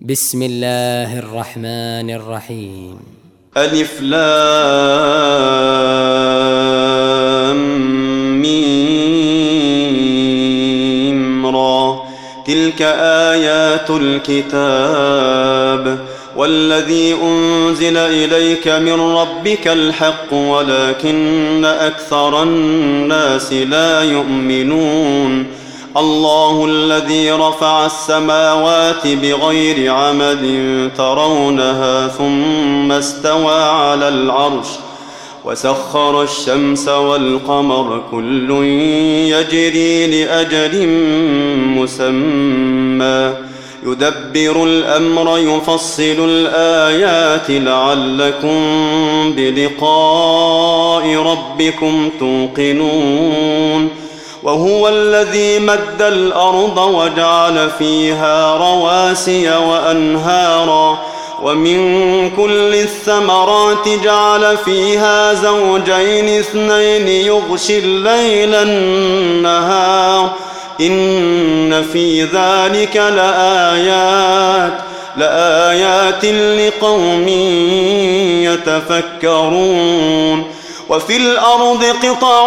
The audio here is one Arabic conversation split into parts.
بسم الله الرحمن الرحيم. ألف لام ميم را، تلك آيات الكتاب والذي أنزل إليك من ربك الحق ولكن أكثر الناس لا يؤمنون. الله الذي رفع السماوات بغير عمد ترونها ثم استوى على العرش وسخر الشمس والقمر كل يجري لأجل مسمى يدبر الأمر يفصل الآيات لعلكم بلقاء ربكم توقنون. وهو الذي مد الأرض وجعل فيها رواسي وأنهارا ومن كل الثمرات جعل فيها زوجين اثنين يغشي الليل النهار إن في ذلك لآيات لقوم يتفكرون. وفي الأرض قطع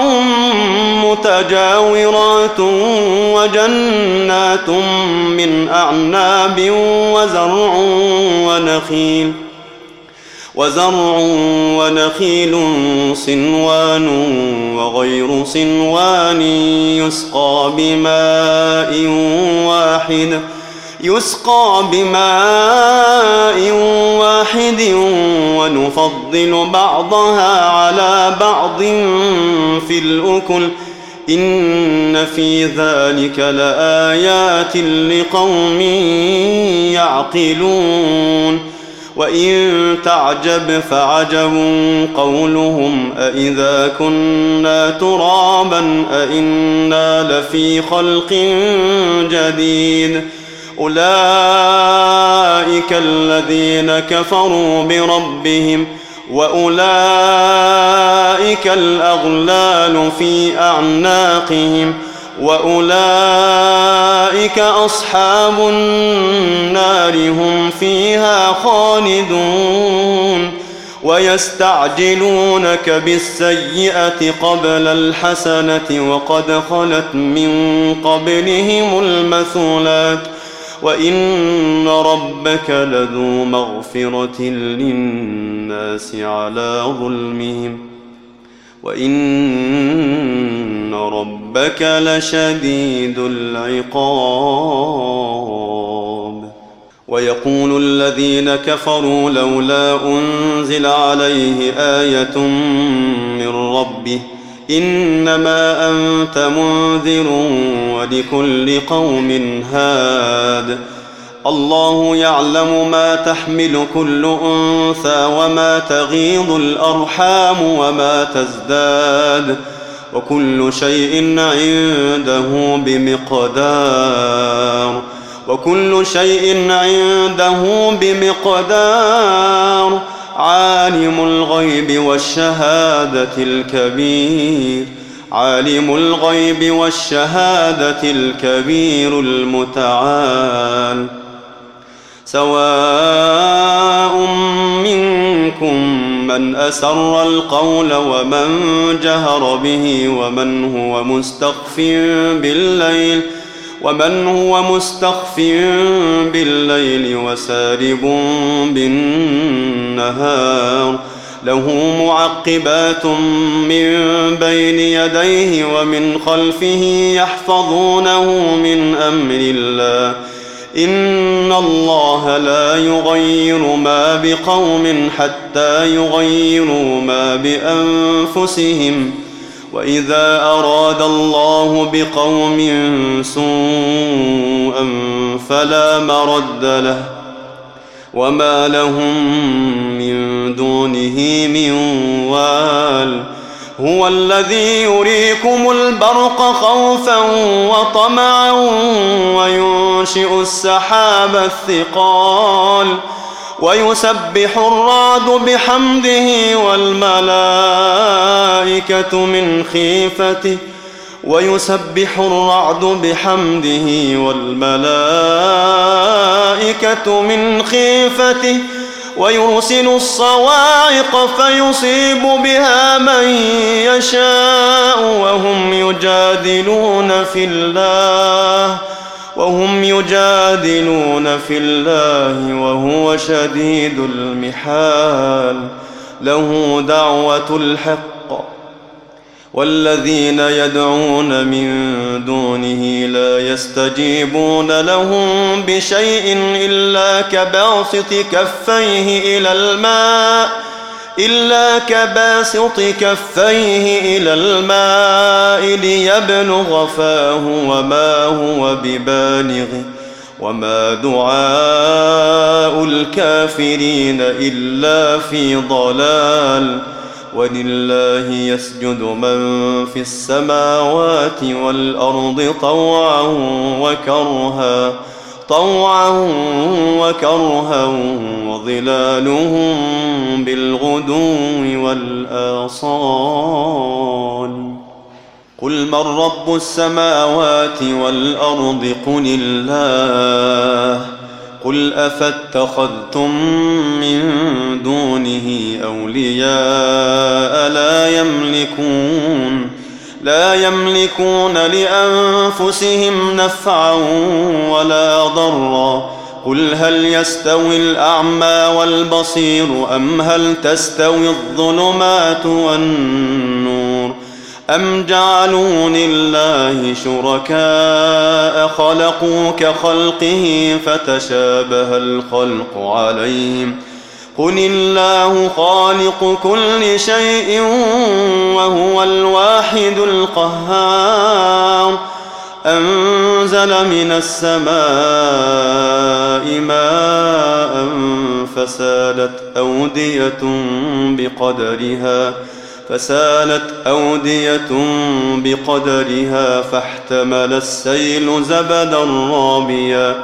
متجاورات وجنات من أعناب وزرع ونخيل صنوان وغير صنوان يسقى بماء واحد ونفضل بعضها على بعض في الأكل إن في ذلك لآيات لقوم يعقلون. وإن تعجب فعجب قولهم أإذا كنا ترابا أإنا لفي خلق جديد أولئك الذين كفروا بربهم وأولئك الأغلال في أعناقهم وأولئك أصحاب النار هم فيها خالدون. ويستعجلونك بالسيئة قبل الحسنة وقد خلت من قبلهم المثلات وإن ربك لذو مغفرة للناس على ظلمهم وإن ربك لشديد العقاب. ويقول الذين كفروا لولا أنزل عليه آية من ربه إنما أنت منذر ولكل قوم هاد. الله يعلم ما تحمل كل أنثى وما تغيض الأرحام وما تزداد وكل شيء عنده بمقدار. عالم الغيب والشهادة الكبير المتعال. سواء منكم من أسر القول ومن جهر به ومن هو مستخف بالليل وسارب بالنهار له معقبات من بين يديه ومن خلفه يحفظونه من أمر الله إن الله لا يغير ما بقوم حتى يغيروا ما بأنفسهم وإذا أراد الله بقوم سوءا فلا مرد له وما لهم من دونه من وال. هو الذي يريكم البرق خوفا وطمعا وينشئ السحاب الثقال ويسبح الرعد بحمده والملائكة من خيفته ويسبح الرعد بحمده والملائكة الملائكة من خيفته ويرسل الصواعق فيصيب بها من يشاء وهم يجادلون في الله وهو شديد المحال. له دعوة الحق والذين يدعون من دونه لا يستجيبون لهم بشيء إلا كباسط كفيه إلى الماء ليبلغ فاه وما هو ببالغه وما دعاء الكافرين إلا في ضلال. ولله يسجد من في السماوات والأرض طوعا وكرها وظلالهم بالغدو والآصال. قل من رب السماوات والأرض قل الله. قل أفاتخذتم من دونه أولياء لا يملكون لأنفسهم نفعا ولا ضرا. قل هل يستوي الأعمى والبصير أم هل تستوي الظلمات والنور أم جعلوا لله شركاء خلقوا كخلقه فتشابه الخلق عليهم. قل الله خالق كل شيء وهو الواحد القهار. أنزل من السماء ماء فسالت أودية بقدرها فاحتمل السيل زبدا رابيا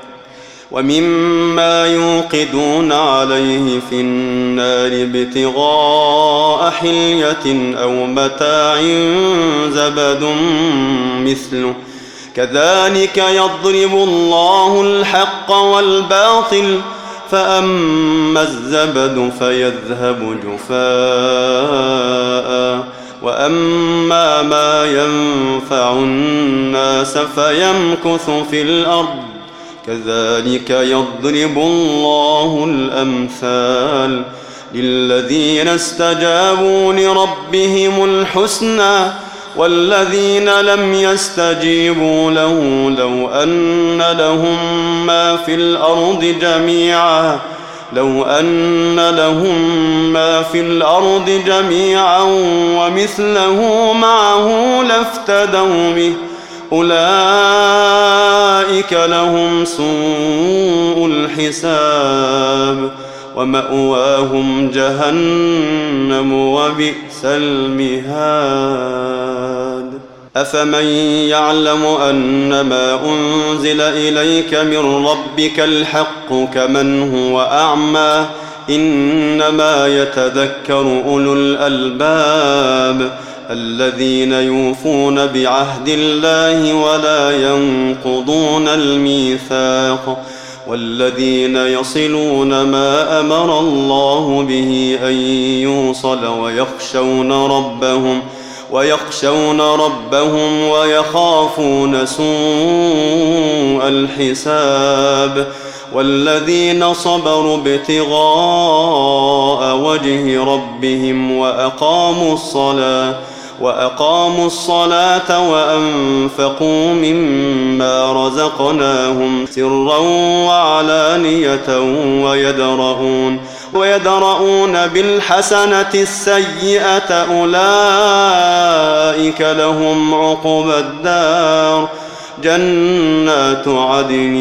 ومما يوقدون عليه في النار ابتغاء حلية أو متاع زبد مثله كذلك يضرب الله الحق والباطل فأما الزبد فيذهب جفاء وأما ما ينفع الناس فيمكث في الأرض كذلك يضرب الله الأمثال. للذين استجابوا لربهم الحسنى والذين لم يستجيبوا له لو أن لهم ما في الأرض جميعا ومثله معه لافتدوا به أولئك لهم سوء الحساب ومأواهم جهنم وبئس المهاد. أفمن يعلم أنما أنزل إليك من ربك الحق كمن هو أعمى إنما يتذكر أولو الألباب الذين يوفون بعهد الله ولا ينقضون الميثاق والذين يصلون ما أمر الله به أن يوصل ويخشون ربهم ويخافون سوء الحساب. والذين صبروا ابتغاء وجه ربهم وأقاموا الصلاة وأنفقوا مما رزقناهم سرا وعلانية ويدرؤون بالحسنة السيئة أولئك لهم عقبى الدار جنات عدن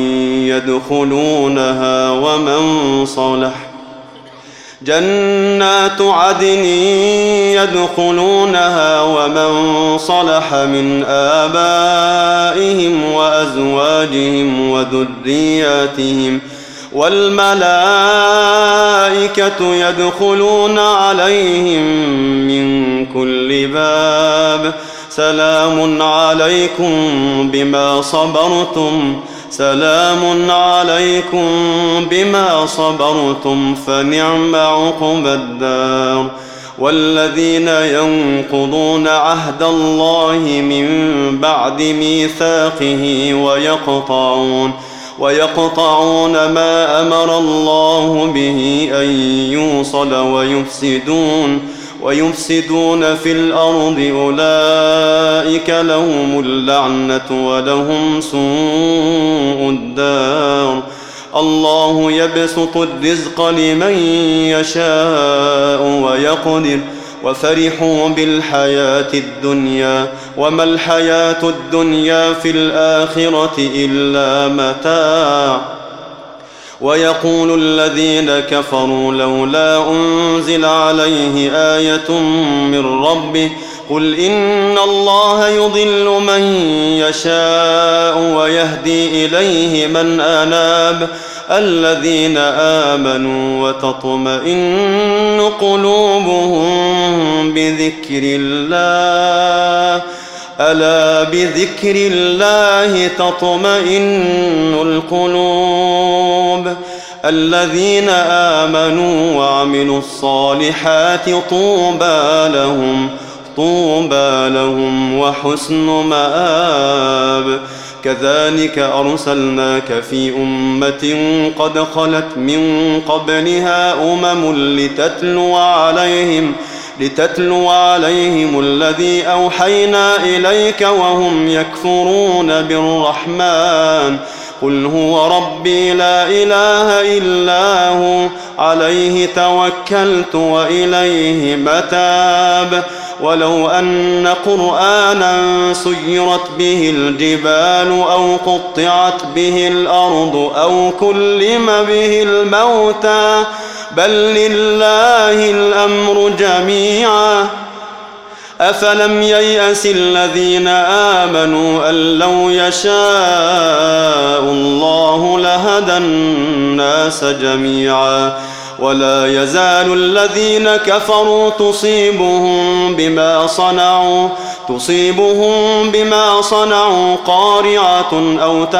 يدخلونها ومن صلح من آبائهم وأزواجهم وذرياتهم والملائكة يدخلون عليهم من كل باب سلام عليكم بما صبرتم سلام عليكم بما صبرتم فنعم عقبى الدار. والذين ينقضون عهد الله من بعد ميثاقه ويقطعون ما أمر الله به أن يوصل ويفسدون في الأرض أولئك لهم اللعنة ولهم سوء الدار. الله يبسط الرزق لمن يشاء ويقدر وفرحوا بالحياة الدنيا وما الحياة الدنيا في الآخرة إلا متاع. ويقول الذين كفروا لولا أنزل عليه آية من ربه قل إن الله يضل من يشاء ويهدي إليه من أناب الذين آمنوا وتطمئن قلوبهم بذكر الله ألا بذكر الله تطمئن القلوب. الذين آمنوا وعملوا الصالحات طوبى لهم وحسن مآب. كذلك أرسلناك في أمة قد خلت من قبلها لتتلو عليهم الذي أوحينا إليك وهم يكفرون بالرحمن قل هو ربي لا إله إلا هو عليه توكلت وإليه متاب. ولو أن قرآنا سيرت به الجبال أو قطعت به الأرض أو كلم به الموتى بل لله الأمر جميعا. أفلم ييأس الذين آمنوا أن لو يشاء الله لهدى الناس جميعا. ولا يزال الذين كفروا تصيبهم بما صنعوا قارعة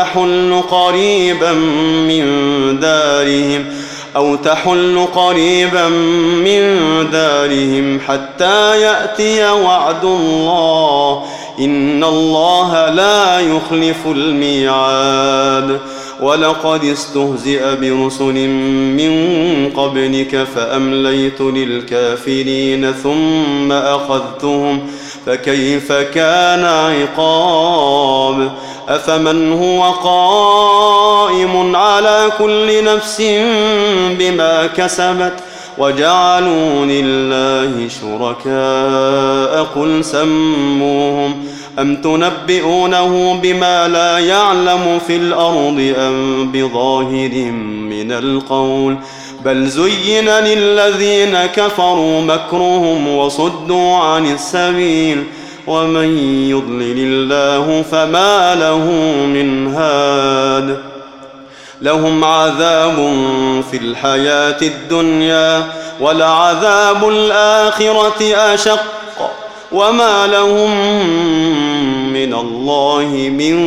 أو تحل قريبا من دارهم حتى يأتي وعد الله إن الله لا يخلف الميعاد. ولقد استهزئ برسل من قبلك فأمليت للكافرين ثم أخذتهم فكيف كان عقاب. أفمن هو قائم على كل نفس بما كسبت وجعلوا لله شركاء قل سموهم أم تنبئونه بما لا يعلم في الأرض أم بظاهر من القول بل زين للذين كفروا مكرهم وصدوا عن السبيل ومن يضلل الله فما له من هاد. لهم عذاب في الحياة الدنيا ولعذاب الآخرة أشق وما لهم من الله من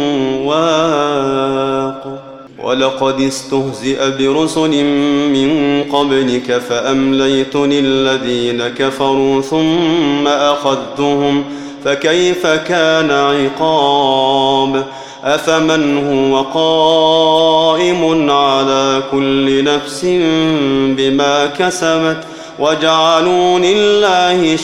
واق. ولقد استهزئ برسل من قبلك فأمليت للذين كفروا ثم أخذتهم فكيف كان عقاب. أفمن هو قائم على كل نفس بما كسبت وجعلوا لله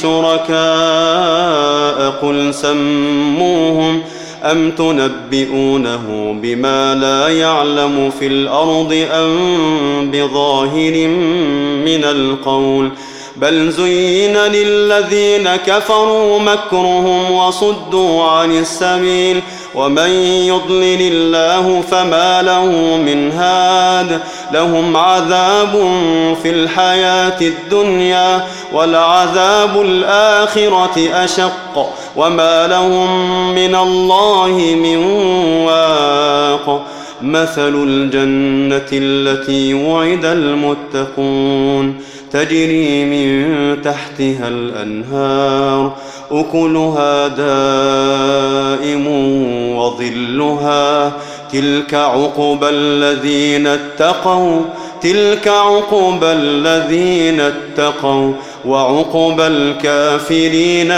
شركاء قل سموهم أم تنبئونه بما لا يعلم في الأرض أم بظاهر من القول بل زين للذين كفروا مكرهم وصدوا عن السبيل ومن يضلل الله فما له من هاد. لهم عذاب في الحياة الدنيا ولعذاب الآخرة أشق وما لهم من الله من واق. مثل الجنة التي وعد المتقون تجري من تحتها الأنهار أكلها دائم وظلها تلك عقبى الذين اتقوا وعقبى الكافرين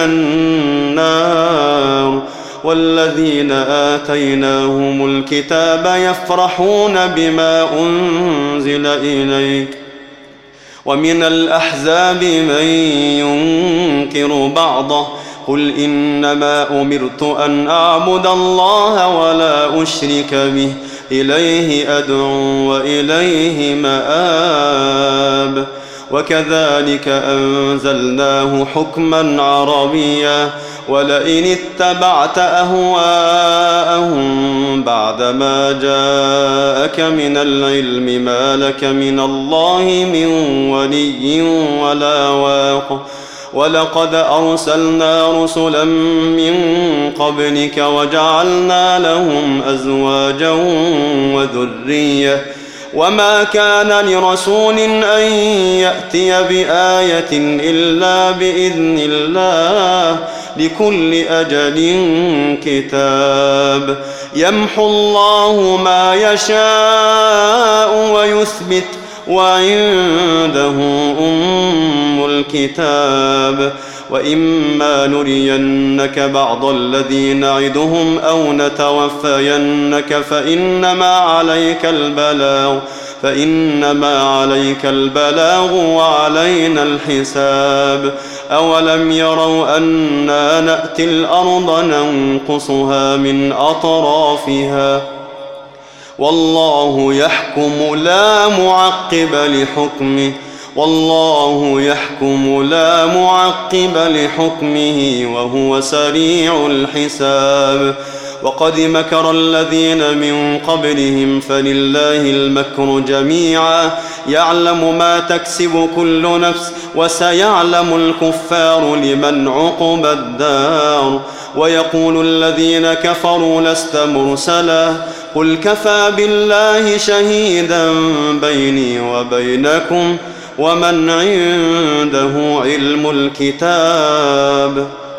النار. والذين آتيناهم الكتاب يفرحون بما أنزل إليك ومن الأحزاب من ينكر بعضه قل إنما أمرت أن أعبد الله ولا أشرك به إليه أدعو وإليه مآب. وكذلك أنزلناه حكما عربيا ولئن اتبعت أهواءهم بعدما جاءك من العلم ما لك من الله من ولي ولا واق. ولقد أرسلنا رسلا من قبلك وجعلنا لهم أزواجا وذرية وما كان لرسول أن يأتي بآية إلا بإذن الله لكل أجل كتاب. يمحو الله ما يشاء ويثبت وعنده أم الكتاب. وإما نرينك بعض الذي نعدهم أو نتوفينك فإنما عليك البلاغ وعلينا الحساب. أولم يروا أنا نأتي الأرض ننقصها من أطرافها والله يحكم لا معقب لحكمه وهو سريع الحساب. وقد مكر الذين من قبلهم فلله المكر جميعا يعلم ما تكسب كل نفس وسيعلم الكفار لمن عقبى الدار. ويقول الذين كفروا لست مرسلا قل كفى بالله شهيدا بيني وبينكم ومن عنده علم الكتاب.